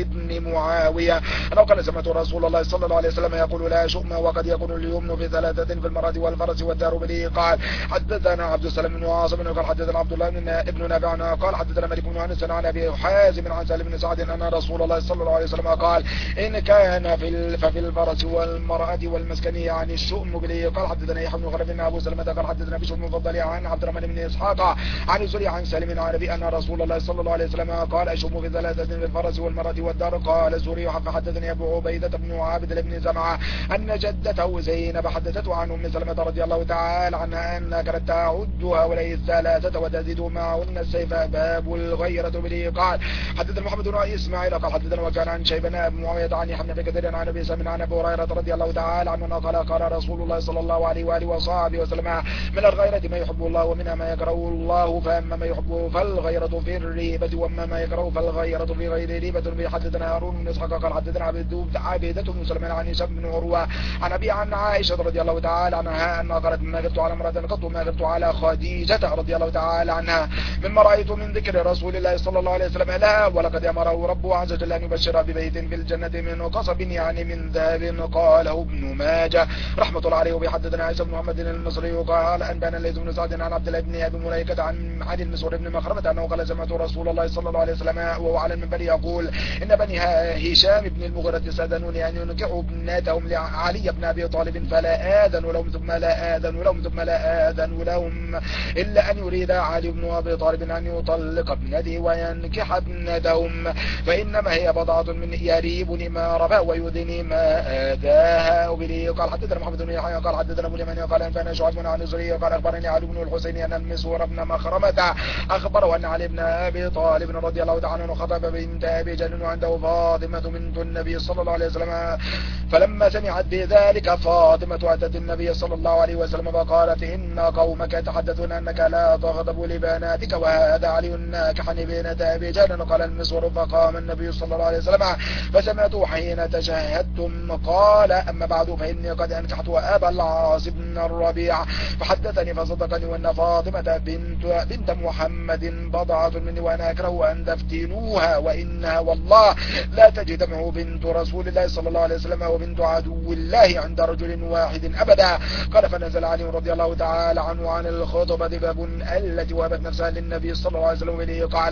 بن معاوية أنه قال سمعت رسول الله صلى الله عليه وسلم يقول لا شؤم وقد يكون اليمن في ثلاثة في المرأة والفرس والدار به. قال حدثنا عبد السلام بن عاصم قال حدثنا عبد الله بن نافع قال حدثنا مالك بن انس عن ابي حازم عن سالم بن سعد ان رسول الله صلى الله عليه وسلم قال ان كان ففي الفرس والمرأة والمسكن يعني الشؤم به. قال حدثنا يحيى بن خلف ابو سلمة قال حدثنا بشر بن مفضل عن عبد الرحمن بن اسحاق عن زري عن سالم عن ابي ان رسول الله صلى الله عليه وسلم قال الشؤم في ثلاثة في الفرس والمرأة والدار. قال زري فحدثني ابو عبيدة بن عابد بن زمعة ان جدته زينب حدثته عن ام سلمة رضي الله تعالى عنها ان كانت تعد هؤلاء الثلاثة وتزيد معهن السيف. باب الغيرة به. قال حدثنا محمد بن اسماعيل قال حدثنا وكان عن شيبان بن معاوية عن يحيى بن كثير عن ابي سلمة عن ابي هريرة رضي الله تعالى عنه قال رسول الله صلى الله عليه واله وصحبه وسلم من الغيرة ما يحب الله ومنها ما يكره الله فاما ما يحبه فالغيرة في الريبة واما ما يكره فالغيرة في غير ريبة. حدثنا هارون بن اسحاق قال حدثنا عبيدة بن سليمان عن هشام بن عروة عن ابي عن عائشة رضي الله تعالى عنها انها قالت ما غبت على امرأة قط ما غبت على خديجة رضي الله تعالى عنها مما رأيت من ذكر رسول الله صلى الله عليه وسلم لها ولقد امره ربه عز وجل ان يبشر ببيت في الجنة من قصب يعني من ذهب. قاله ابن ماجه رحمة الله عليه. وبيحدثنا عيسى بن محمد المصري قال انبانا الليث بن سعد عن عبد الله بن ابي مليكة عن المسور بن مخرمة انه قال سمعت رسول الله صلى الله عليه وسلم وهو على المنبر يقول ان بني هشام بن المغيرة استأذنوني ان ينكحوا ابنتهم لعلي بن ابي طالب فلا آذن لهم ثم لا آذن لهم ثم لا آذن لهم الا ان يريد علي بن ابي طالب ان يطلق ابنته وينكح ابنتهم فانما هي بضعة من يريبني ما ربا ويدني ما آذاها. وبه قال حدثنا محمد بن يحيى قال حدثنا ابو اليماني قال انفانا شعيب عن الزهري قال اخبرني علي بن الحسين ان المسور بن مخرمة اخبره ان علي بن ابي طالب رضي الله تعالى عنه خطب بنت ابي جهل وعنده فاطمة بنت النبي صلى الله عليه وسلم فلما سمعت بذلك فاطمة اتت النبي صلى الله عليه وسلم فقالت ان قومك يتحدثون انك لا تغضب لبناتك وهذا علي ناكحني بنت ابي جهل. قال المسور فقام النبي صلى الله عليه وسلم فسمعته حين تشهدتم قال اما بعد فاني قد انكحت ابا العاص بن الربيع فحدثني فصدقني وان فاطمة بنت محمد بضعة مني وانا اكره ان تفتنوها وانها والله لا تجتمع بنت رسول الله صلى الله عليه وسلم وبنت عدو الله عند رجل واحد ابدا. قال فنزل علي رضي الله تعالى عنه عن الخطبة باب التي وهبت نفسها للنبي صلى الله عليه وسلم وبه قال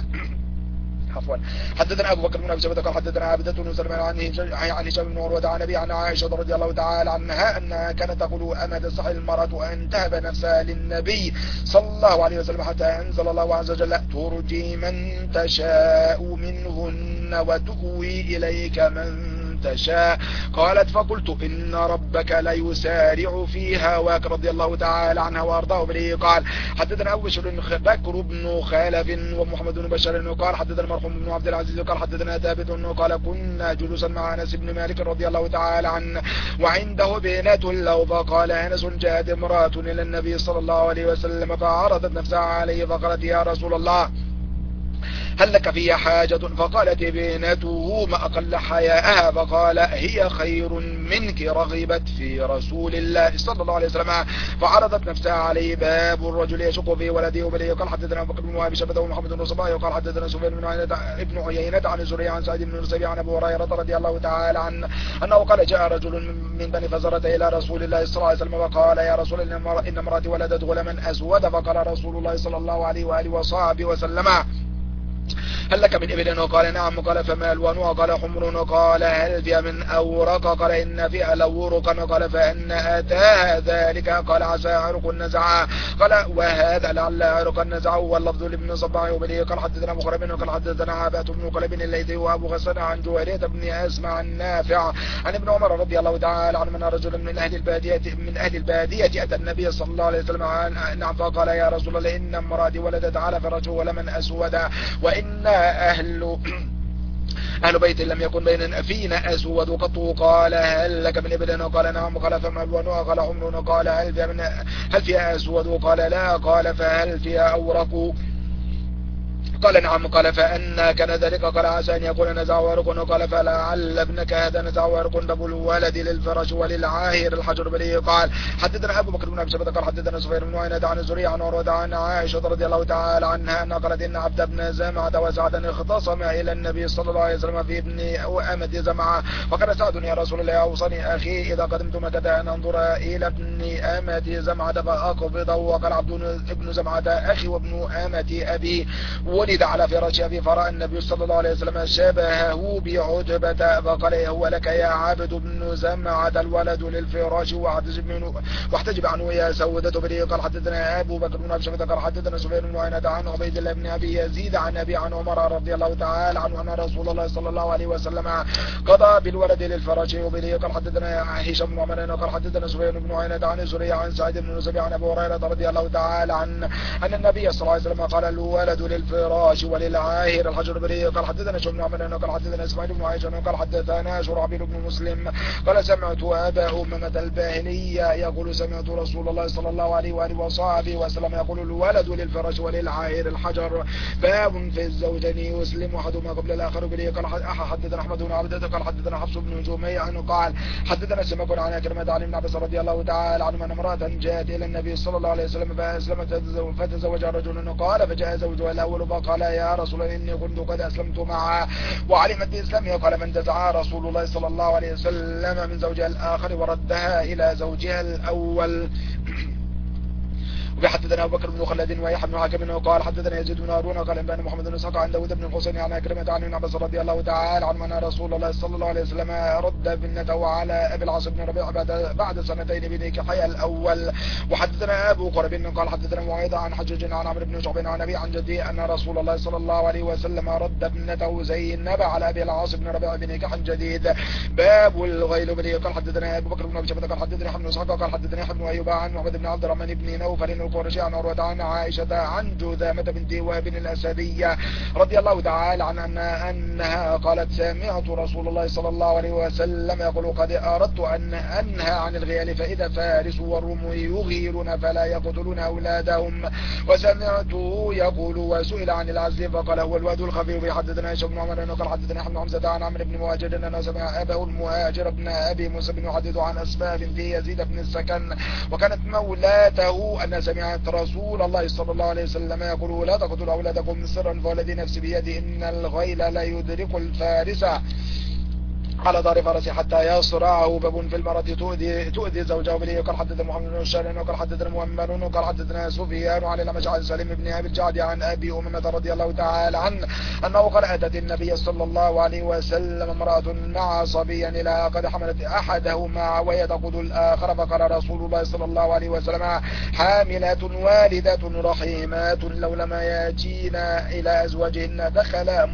عفوا حدثنا ابو بكر بن ابي شيبة قال حدثنا عبدة بن سليمان عن هشام بن عروة عن ابي عن عائشة رضي الله تعالى عنها انها كانت تقول اما تصح المرأة ان تهب نفسها للنبي صلى الله عليه وسلم حتى انزل الله عز وجل ترجي من تشاء منهن وتؤوي اليك من تشاء. قالت فقلت إن ربك ليسارع فيها هواك رضي الله تعالى عنها وارضاه به. قال حدثنا أبو بكر بن خالف ومحمد بن بشار قال حدثنا المرحوم بن عبد العزيز قال حدثنا ثابت قال كنا جلوسا مع أنس بن مالك رضي الله تعالى عنه وعنده بنات له فقال أنس جاءت امرأة إلى النبي صلى الله عليه وسلم فعرضت نفسها عليه فقالت يا رسول الله هل لك فيها حاجة؟ فقالت بنته ما أقل حياءها فقال هي خير منك رغبت في رسول الله صلى الله عليه وسلم فعرضت نفسها عليه. باب الرجل يشق في ولده وبليه. قال حدثنا أبو بكر بن وهب شبته ومحمد بن صباح وقال حدثنا سفيان بن عيينة عن الزهري عن سعيد بن المسيب عن أبي هريرة رضي الله تعالى عنه أنه قال جاء رجل من بني فزرة إلى رسول الله صلى الله عليه وسلم وقال يا رسول الله إن امرأتي ولدت غلاما أسود. فقال رسول الله صلى الله عليه وآله وصحبه وسلم هل لك من ابل؟ قال نعم. قال فما الوانها؟ قال حمر. قال هل فيها من أورق؟ قال إن فيها لورقا. قال فإن أتاها ذلك قال عسى عرق النزعة. قال وهذا لعل عرق النزعة واللفظ لابن صباح وبليه. قال حدثنا مخرب قال حدثنا عبات بن قلب الليثي وأبو غسان عن جويرية بن أسمع النافع عن ابن عمر رضي الله تعالى عنه من رجل من أهل البادية أتى النبي صلى الله عليه وسلم نعم فقال يا رسول الله إن امرأتي ولدت على فرج ولمن أسود وإن أهل بيت لم يكن فينا أسود قط. قال هل لك من ابن؟ قال نعم. قال فما الوانها؟ قال حمر. قال هل فيها أسود؟ قال لا. قال فهل فيها أورق؟ قال نعم. قال فأنا كان ذلك؟ قال عسى أن يكون نزع ورق. قال فلعل ابنك هذا نزع ورق باب الولد للفراش وللعاهر الحجر بليه. قال حدثنا أبو بكر بن أبي شيبة قال حدثنا سفيان بن عيينة عن الزهري عن عروة عن عائشة رضي الله تعالى عنها أن قالت إن عبد بن زمعة وسعدا اختصما إلى النبي صلى الله عليه وسلم في ابن أمة زمعة وقال سعد يا رسول الله أوصني أخي إذا قدمت مكة أن أنظر إلى ابن أمة زمعة فأقبضه. وقال عبد بن زمعة أخي وابن أمة أبي ولد على فراش أبي فرأى النبي صلى الله عليه وسلم شبهه بعتبة فقال هو لك يا عبد بن زمعة الولد للفراش واحتجب عنه يا سودة بلي. قال حدثنا أبو بكر بن أبي شيبة قال حدثنا سفيان بن عيينة عن عبيد الله بن أبي يزيد عن أبي عن عمر رضي الله تعالى عنه أن رسول الله صلى الله عليه وسلم قضى بالولد للفراش وبلي. قال حدثنا هشام بن عمران قال حدثنا سفيان بن عيينة عن الزهري عن سعيد بن المسيب عن أبي هريرة رضي الله تعالى عنه أن النبي صلى الله عليه وسلم قال الولد للفراش وللعاهر الحجر بلي. قال حدثنا شعبة بن عمران قال حدثنا اسماعيل بن عائشة قال حدثنا شرحبيل بن مسلم قال سمعت أبا أمامة الباهلية يقول سمعت رسول الله صلى الله عليه وآله وصحبه وسلم يقول الولد للفراش وللعاهر الحجر باب في الزوجين يسلم أحدهما قبل الآخر بلي. قال حدثنا أحمد بن عبدة قال حدثنا حفص بن جميع قال حدثنا سمك عن كلمة عن ابن عباس رضي الله تعالى عنه أن امرأة جاءت إلى النبي صلى الله عليه وسلم فأسلمت فتزوج رجل قال فجاء زوجها الأول فقال يا رسول الله إني كنت قد أسلمت معها وعلمت بإسلامها. قال من تزعى رسول الله صلى الله عليه وسلم من زوجها الآخر وردها إلى زوجها الأول. وحدثنا أبو بكر بن خلد ويحيى بن حكم قال حدثنا يزيد بن هارون قال أنبأنا محمد بن إسحاق عن داود بن الحسين عن كلمة عن ابن عباس رضي الله تعالى عنه أن رسول الله صلى الله عليه وسلم رد ابنته على أبي العاص بن ربيعة بعد سنتين بنكاحها الأول. وحدثنا أبو قريب قال حدثنا معاذ عن حجاج عن عمرو بن شعبة عن أبي عن جدي أن رسول الله صلى الله عليه وسلم رد ابنته زينب على أبي العاص بن ربيعة بنكاح جديد. باب الغيل بن. قال حدثنا أبو بكر بن أبي شيبة قال حدثنا حمد إسحاق قال حدثنا حمد أيوب عن محمد بن عبد الرحمن بن نوفل القرشي عن عروة عن عائشة عن جذامة بنت وهب الأسدية رضي الله تعالى عنها أنها قالت سمعت رسول الله صلى الله عليه وسلم يقول قد أردت أن أنهى عن الغيال فإذا فارس والروم يغيرون فلا يقتلون أولادهم. وسمعته يقول وسئل عن العزل فقال هو الواد الخفيف. حدثنا هشام بن عمر قال حدثنا حمد حمزة عن عمرو بن مهاجر أنه سمع أباه المهاجر بن أبي موسى بن يحدث عن أسماء بنت يزيد بن السكن وكانت مولاته أن سمعت رسول الله صلى الله عليه وسلم يقول لا تقتلوا أولادكم سرا فوالذي نفسي بيده إن الغيل لا يدرك الفارس على دار فرسي حتى يصرعه. باب في المرأة تؤذي زوجها بليه. قال حدثنا محمد بن الشارين وقال حدثنا مؤمن وقال حدثنا سفيان عن الأعمش عن سليم بن أبي الجعد عن أبي أمامة رضي الله تعالى عنه أنه قال أتت النبي صلى الله عليه وسلم امرأة مع صبيا إلى قد حملت أحدهما وهي تقود الآخر فقال رسول الله صلى الله عليه وسلم حاملات والدات رحيمات لولما ياتينا إلى أزواجهن دخل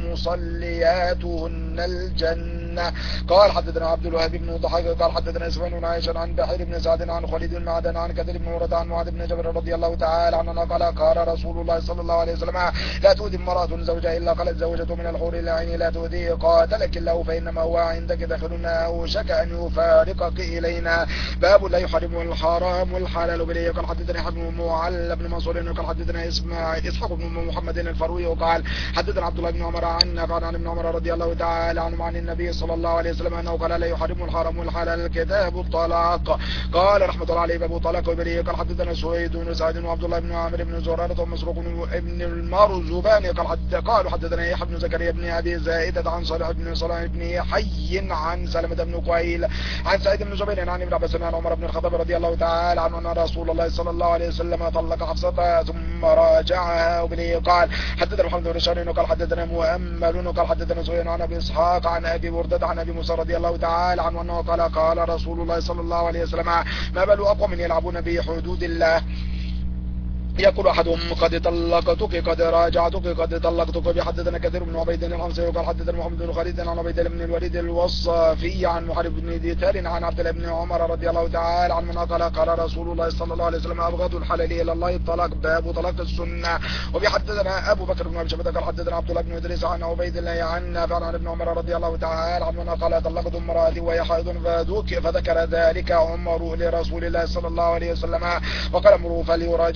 مصلياتهن الجنة. قال حدثنا عبد الوهاب بن ضحاك قال حدثنا اسماعيل بن عائشة عن بحير بن سعد عن خالد بن معدن عن كثير بن مرة عن معاذ بن جبل رضي الله تعالى عنه قال رسول الله صلى الله عليه وسلم لا تؤذي امرأة زوجها إلا قالت زوجته من الحور العين لا تؤذي قاتلك الله فإنما هو عندك دخلنا أو شك أن يفارقك إلينا. باب لا يحرم الحرام والحلال بليه. قال حدثنا حبن معل بن منصور قال حدثنا إسحاق بن محمد الفروي وقال حدثنا عبد الله بن عمر عن ابن عمر رضي الله تعالى عنه عن النبي صلى الله عليه وسلم أنه قال لا يحرم الحرام والحلال كتاب الطلاق. قال رحمة الله عليه باب طلاق وبليه. قال حدثنا سويد بن سعد وعبد الله بن عامر بن زرارة ومسروق بن المرزباني قالوا حدثنا يحيى بن زكريا بن أبي زائدة عن صالح بن صلاح بن حي عن سلمة بن قويل عن سعيد بن جبير عن ابن عباس عن عمر بن الخطاب رضي الله تعالى عنه أن رسول الله صلى الله عليه وسلم طلق حفصة ثم راجعها وبليه. قال حدثنا محمد بن شهر قال حدثنا مؤمل قال حدثنا سويد عن أبي إسحاق عن أبي بردة عن أبي موسى رضي الله تعالى عنه أنه قال رسول الله صلى الله عليه وسلم ما بال أقوم يلعبون بحدود الله يقول أحدهم قد طلقتك قد راجعتك قد طلقتك. بحدثنا كثير بن عبيد الحمصي وقال حدثنا محمد بن خالد عن عبيد بن الوليد الوصافي عن محارب بن ديتار عن عبد الله بن عمر رضي الله تعالى عنه قال رسول الله صلى الله عليه وسلم أبغض الحلال إلى الله الطلاق باب طلاق السنة. وبحدثنا أبو بكر بن أبي شيبة قال حدثنا عبد الله بن إدريس عن عبيد الله عن نافع عن ابن عمر رضي الله تعالى عنه قال طلقت امرأتي وهي حائض فذكر ذلك عمر لرسول الله صلى الله عليه وسلم وقال امروا فليراجع حتى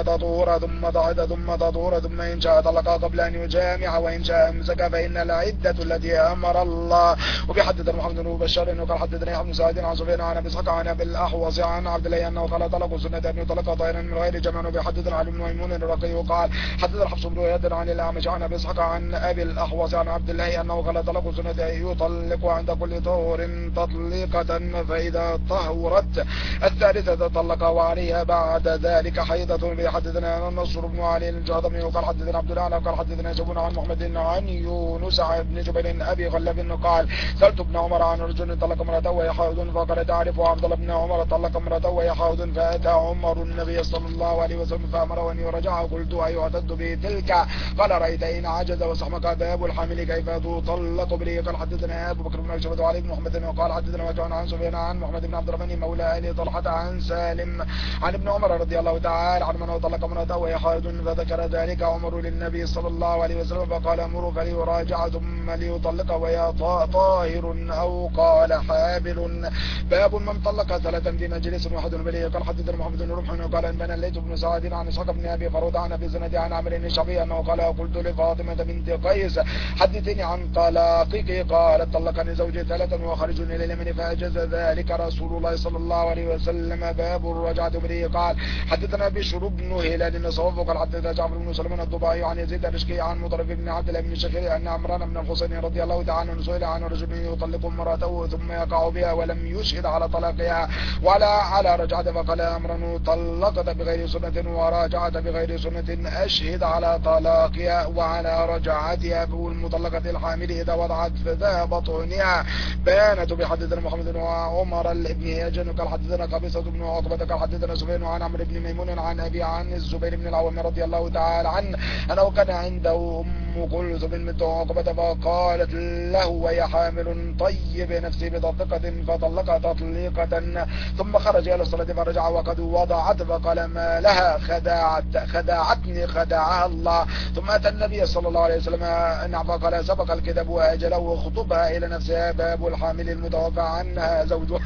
تطهر ثم ضعد ثم تطهر ثم إن شاء طلق قبل أن يجامع وإن شاء أمسك فإن العدة التي أمر الله. وبحدث محمد بن بشار إنه قال حدثنا يحيى بن سعيد عن سفيان عن أبي إسحاق عن أبي الأحوص عن عبد الله أنه قال طلق السنة أن يطلق طائرا من غير جمع. وبحدثنا علي بن ميمون الرقي وقال حدثنا حفص بن غياث عن الأعمش عن أبي إسحاق عن أبي الأحوص عن عبد الله أنه قال طلق السنة أن يطلق عند كل طهور تطليقة فإذا طهرت الثالثة طلق وعليها بعد ذلك حيضة. بحدثنا نصر بن علي الجهضمي وقال حدثنا عبد الله قال حدثنا جبن عن محمد عن يونس بن جبل أبي غلب قال سألت ابن عمر عن رجل طلق امرأته وهي حائض فقال تعرف عبد الله بن عمر طلق امرأته وهي حائض فأتى عمر النبي صلى الله عليه وسلم فأمره أن يرجعه. قلت أيعتد به تلك؟ قال رأيت إن عجز وسحمك باب الحامل كيف تطلق به. قال حدثنا أبو بكر بن أبي شيبة وعلي بن محمد وقال حدثنا وكان عن سفيان عن محمد بن عبد الرحمن مولى آل طلحة عن سالم عن ابن عمر رضي الله تعالى عنه من طلق امرأته وهي حائض فذكر ذلك عمر للنبي صلى الله عليه وسلم فقال امره فليراجع ثم ليطلق وهي طاهر أو قال حابل. باب من طلق ثلاثا في مجلس واحد به. قال حدثنا محمد بن رمح قال انبانا الليث بن سعد عن اسحاق بن ابي فروه عن ابي زناد عن عمرو بن شعبي انه قال قلت لفاطمه بنت قيس حدثني عن طلاقك قالت طلقني زوجي ثلاثا وخرجني الى اليمن فاجاز ذلك رسول الله صلى الله عليه وسلم. باب الرجعه به. قال حدثنا بشر بن هلال بن صوف قال حدثنا جعفر بن سليمان الضباعي عن يزيد الرشكي عن مطرف بن عبد الله بن شخير ان عمران بن الحسين رضي الله تعالى عنه سئل عن رجل يطلق امراته ثم يقع بها ولم يشهد على طلاقها ولا على رجعته فقال امرا طلقت بغير سنة وراجعت بغير سنة اشهد على طلاقها وعلى رجعتها. والمطلقة الحامل اذا وضعت فتاه بطنها بانت. بحدثنا محمد بن عمر الابن يجن قال حدثنا قبيصة بن عقبة قال حدثنا سفيان عن عمرو بن ميمون عن ابي عن الزبير بن العوام رضي الله تعالى عنه انه كان عنده ام كلثوم بنت عقبة فقالت له وهي حامل طيب نفسي بطلقة فطلقها تطليقة ثم خرج الى الصلاة فرجع وقد وضعت فقال ما لها خدعتني خدعها الله. ثم اتى النبي صلى الله عليه وسلم فقال سبق الكذب واجله وخطبها الى نفسها. باب الحامل المتوفى عنها زوجها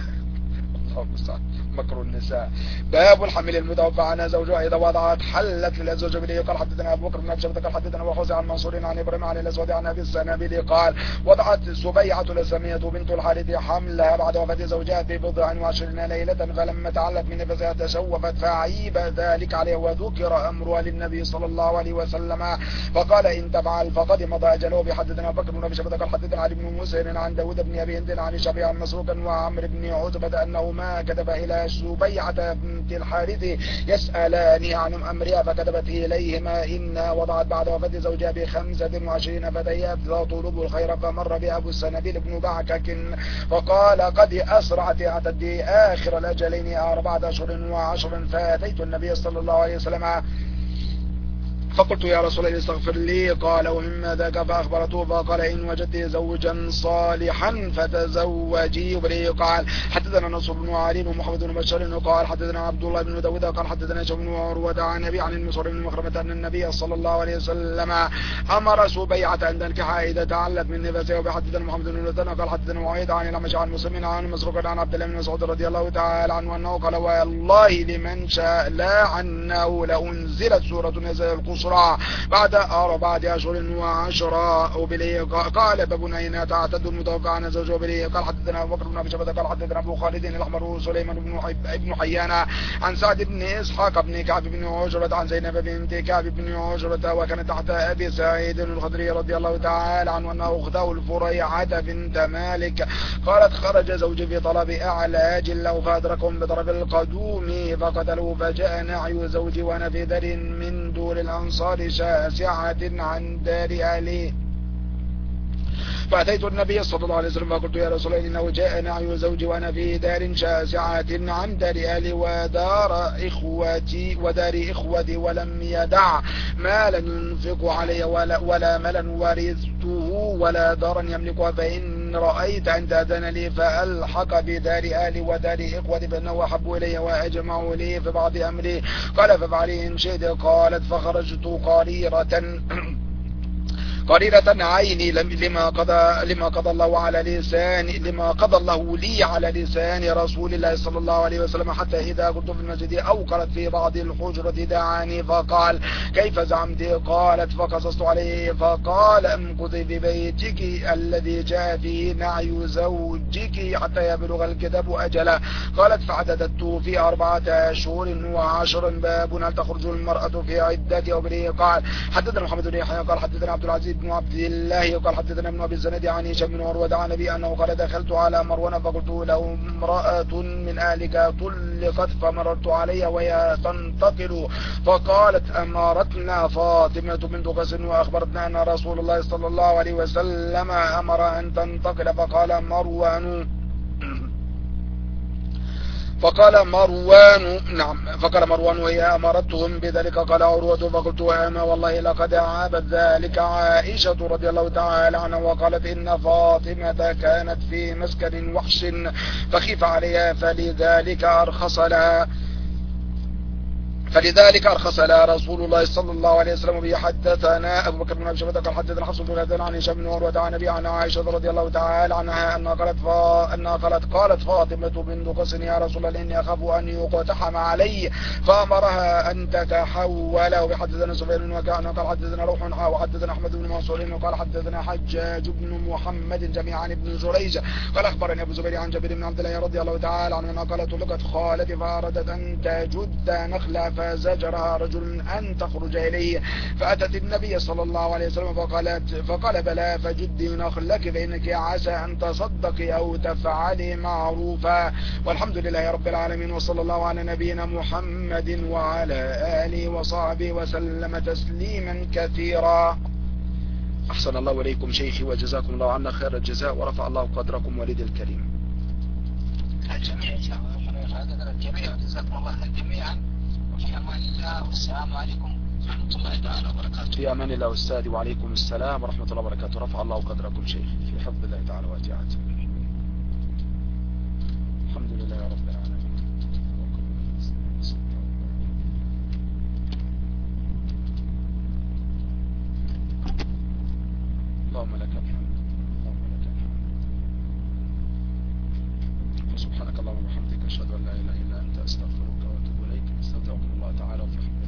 مكر النساء. باب الحمل المتوفى عنها زوجها اذا وضعت حلت للزوج به. قال حدثنا ابو بكر بن ابي شيبة قال حدثنا وحوزع عن منصور عن ابراهيم عن الاسود عن ابي السنابلي قال وضعت سبيعة الاسلامية بنت الحارث حملها بعد وفاة زوجها ببضع وعشرين ليلة فلما تعلت من نفسها تشوفت فعيب ذلك عليه وذكر امرها للنبي صلى الله عليه وسلم فقال ان تفعل فقد مضى اجله. بحدثنا ابو بكر بن ابي شيبة قال حدثنا علي بن مسهر عن داود بن ابي هند عن شبيع عن مسروق وعمرو بن عتبة انه ما كتب الى سبيعة بنت الحارث يسألاني عن أمرها فكتبت إليهما إن وضعت بعد وفاة زوجها ب25 فتيات تطلب الخير فمر بأبو السنابل بن بعكك فقال قد أسرعت أعتدي آخر الأجلين 4 أشهر و10 فأتيت النبي صلى الله عليه وسلم فقلت يا رسول الله استغفر لي قال ومما ذاك فأخبرته فقال إن وجدت زوجا صالحا فتزوجي. قال حدثنا نصر بن علي ومحمد بن بشار قال حدثنا عبد الله بن داود قال حدثنا شيخ بن عروة عن أبي عن المسور بن مخرمة أن النبي صلى الله عليه وسلم أمر سبيعة أن تنكحها إذا تعلت من نفسها. وبحدثنا محمد بن لثنا قال حدثنا معيد عن الأعمش عن مسلم عن مسروق عن عبد الله بن مسعود رضي الله تعالى عنه أنه قال والله لمن شاء لا عنه لأنزلت سورة نزل القصر بعد 4 أشهر و10. قال باب أين تعتد المتوفى عن زوجه بليه. قال حدثنا أبو بكر بن أبي شيبة قال حدثنا أبو خالد الأحمر سليمان بن حيان عن سعد بن إسحاق بن كعب بن عجرة عن زينب بنت كعب بن عجرة وكانت تحت أبي سعيد الخدري رضي الله تعالى عنه أنه أخته الفريعة بنت مالك قالت خرج زوجي في طلب أعلاج له فأدركهم بطرف القدوم فقتلوا فجاء نعي زوجي وأنا في دار من دور الأنصار شاسعة عن دار أهله فأتيت النبي صلى الله عليه وسلم فقلت يا رسول الله إنه جاء نعي زوجي وأنا في دار شاسعة عن دار أهلي ودار إخوتي ولم يدع مالا ينفق علي ولا مالا ورثته ولا دارا يملكها فإن رأيت أن تأذن لي فألحق بدار أهلي ودار إخوتي فإنه أحب إلي وأجمع لي في بعض أمري. قال ففعلي إن شئت. قالت فخرجت قريرة عيني لما قضى الله لي على لسان رسول الله صلى الله عليه وسلم، حتى إذا كنت في المسجد أو قالت في بعض الحجرة دعاني فقال كيف زعمت؟ قالت فقصصت عليه فقال امكث في بيتك الذي جاء فيه نعي زوجك حتى يبلغ الكتاب أجله. قالت فعددت في 4 أشهر و10. باب هل تخرج المرأة في عدة أبريه؟ قال حدثنا محمد بن يحيى قال حدثنا عبد العزيز بن عبد الله قال حدثنا ابن أبي الزناد عن هشام بن عروة عن أبي أنه قال دخلت على مروان فقلت له امرأة من أهلك طلقت فمررت عليها وهي تنتقل، فقالت أمرتنا فاطمة بنت قيس وأخبرتنا أن رسول الله صلى الله عليه وسلم أمر أن تنتقل. فقال مروان وهي أمرتهم بذلك. قال عروة فقلت وأما والله لقد عابت ذلك عائشة رضي الله تعالى عنها وقالت إن فاطمة كانت في مسكن وحش فخيف عليها فلذلك أرخص لها رسول الله صلى الله عليه وسلم به. حدثنا أبو بكر بن أبي شيبة قال حدثنا حفص بن غزال عن هشام بن عروة عن أبي عن عائشة رضي الله تعالى عنها أنها قالت فاطمة بنت قيس يا رسول الله إني أخاف أن يقتحم علي فأمرها أن تتحول. وحدثنا سفيان بن وكيع قال حدثنا روح وحدثنا أحمد بن منصور وقال حدثنا حجاج بن محمد جميعا بن جريج قال أخبرني أبو زبير عن جابر بن عبد الله رضي الله تعالى عنه قالت طلقت خالتي فأرادت أن تجد نخلة فزجرها رجل أن تخرج إليه فأتت النبي صلى الله عليه وسلم فقال بلى فجدي نخلك فإنك عسى أن تصدقي أو تفعلي معروفا. والحمد لله رب العالمين وصلى الله على نبينا محمد وعلى آله وصحبه وسلم تسليما كثيرا. أحسن الله إليكم شيخي وجزاكم الله عنا خير الجزاء ورفع الله قدركم وليد الكريم. الجميع جزاكم الله جميعا. في أمان الله والسلام عليكم ورحمة الله تعالى وبركاته. في أمان الله أستاذي وعليكم السلام ورحمة الله وبركاته. رفع الله قدركم شيخ في حفظ الله تعالى واتعاته. الحمد لله رب العالمين. اللهم لك الحمد. سبحانك اللهم وبحمدك أشهد أن لا إله إلا أنت أستغفرك وأتوب إليك. استودعكم الله تعالى وفي